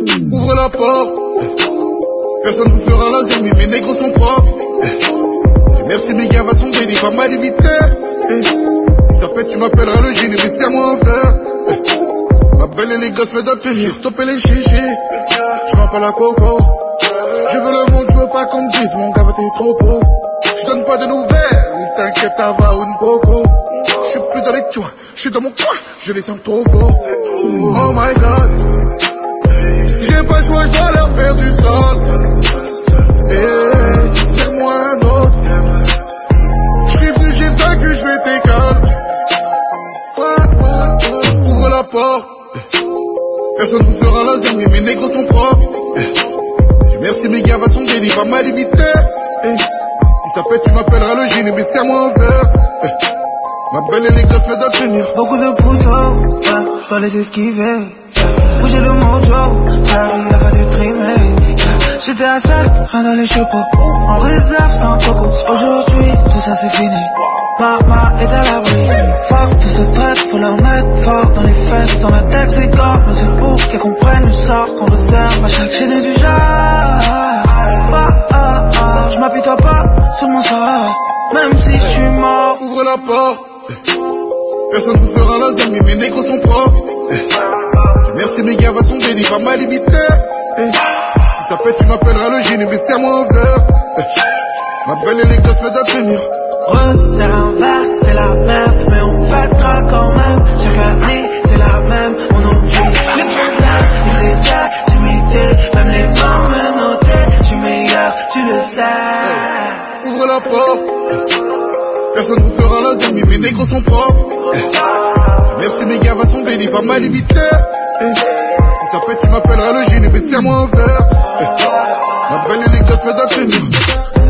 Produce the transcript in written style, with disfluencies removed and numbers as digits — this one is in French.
Ouvre la porte, personne vous fera la zone, mes négros sont propres. Merci mes gars, va son délit, pas mal limité. Si ça fait tu m'appelleras le génie, mais c'est à moi en faire. Ma belle et les gosses me donnent tenir, stopper les chichis. Je vends pas la coco. Je veux le monde, je veux pas qu'on me dise, mon gars va t'es trop beau. Je donne pas de nouvelles, t'inquiète, ça va une coco. Je suis plus dans les joints, je suis dans mon coin, je les sens trop beaux. Oh my god, j'ai pas le choix, je dois leur faire du sol. Et c'est moi un autre. Je suis venu, j'ai vaincu, je vais t'écaler. Ouvre la porte, personne vous fera la zone, mes négros sont propres. Merci mes gars, va son délit, va mal limité. Si ça fait tu m'appelleras le génie, mais c'est à moi en faire. Ma belle et les gosses me donnent tenir. Beaucoup de couteaux, je dois les esquiver. Bouger le mojo, il a fallu trimer. J'étais à 7, rien dans les chapeaux. En réserve sans coco. Aujourd'hui, tout ça c'est fini. Mama est à l'abri. Fuck tout ce traite, faut leur mettre fort dans les fesses. Dans la tête c'est gore, mais c'est pour qu'elles comprennent le sort qu'on réserve à chaque chaîne du genre. Je m'apitoie pas sur mon sort, même si je suis mort. Ouvre la porte, personne vous fera la zone, mes négros sont propres. Merci mes gars, va son délit, va mal limité. Si ça fait tu m'appelleras le génie, mais c'est à moi en faire. Ma belle et les gosses me donnent tenir. Resserre un verre, c'est la merde, mais on fêtera quand même. Chaque année, c'est la même, on oublie les problèmes, les réserves, timidité, même les morts menottés. Je suis meilleur, tu le sais. Ouvre la porte, personne vous fera la zone, mes négros sont propres. Merci mes gars, va son délit, va mal limité. Si ça fait tu m'appelleras le génie, mais c'est à moi en faire. Ma belle et les gosses me donnent tenir.